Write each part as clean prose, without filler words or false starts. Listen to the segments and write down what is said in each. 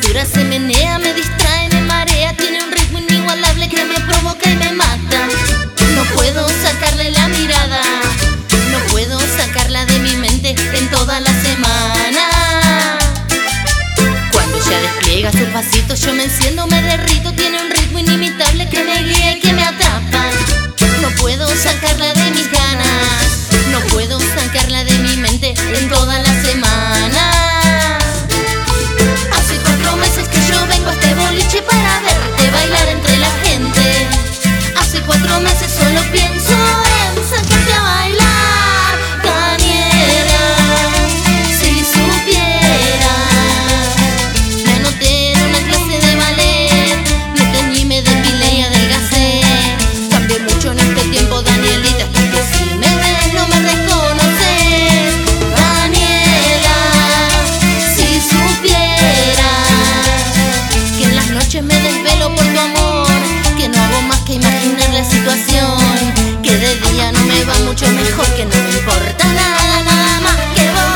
cintura se menea, me distrae, me marea, tiene un ritmo inigualable que me provoca y me mata. No puedo sacarle la mirada, no puedo sacarla de mi mente en toda la semana. Cuando ella despliega sus pasitos yo me enciendo, me derrito, tiene un ritmo inimitable que me guía y que me atrapa. No puedo sacarla de mis ganas, no puedo sacarla de mi mente en toda la semana. Hace 4 meses que yo vengo a este boliche para verte bailar entre la gente. Hace 4 meses solo pienso en sacarte a bailar, Daniela. Si supieras, me anoté en una clase de ballet, me teñí, me depilé y adelgacé. Cambié mucho en este tiempo, Danielita, porque si me ves no me reconoces. Daniela, si supieras que en las noches me desvelo por tu amor, que no hago más que imaginar la situación, que de día no me va mucho mejor, que no me importa nada, nada más que vos.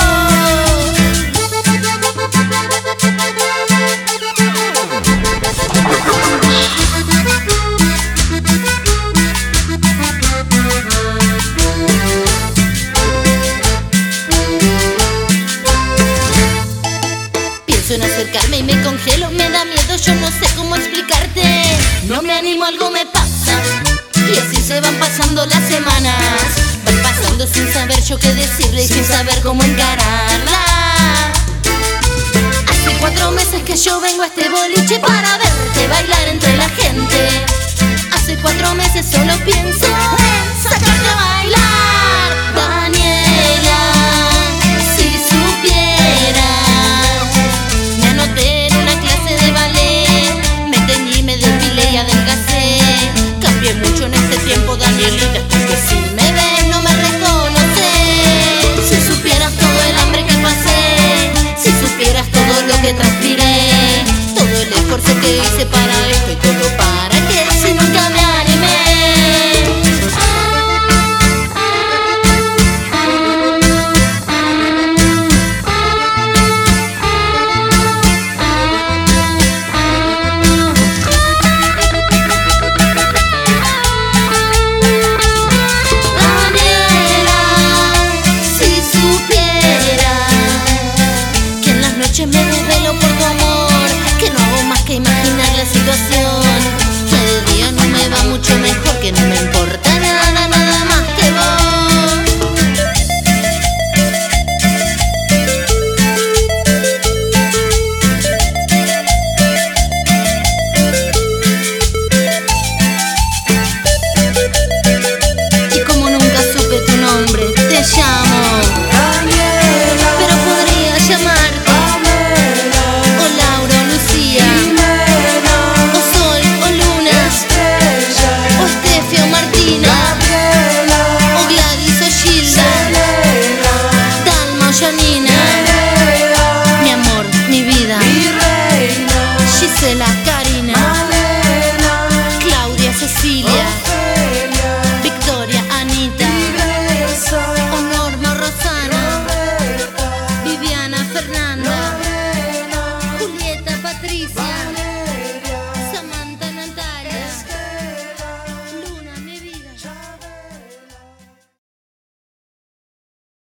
Pienso en acercarme y me congelo, me da miedo, yo no sé cómo explicarte. No me animo, algo me pasa, y así se van pasando las semanas. Van pasando sin saber yo qué decirle y sin saber cómo encararla. Hace 4 meses que yo vengo a este boliche para verte bailar entre la gente. Hace 4 meses solo pienso en sacarte a bailar, Daniela. Si supieras, me anoté en una clase de ballet, me teñí, me depilé y adelgacé. Cambié mucho en este tiempo, Danielita, porque si me ves no me reconoces. Si supieras todo el hambre que pasé, si supieras todo lo que transpiré, todo el esfuerzo que hice para esto y todo para que si nunca me animé. Me desvelo por tu amor, que no hago más que imaginar la situación, que de día no me va mucho mejor, que no me importa nada, nada más que vos. Y como nunca supe tu nombre, te llamo Daniela, pero podría llamar Janina.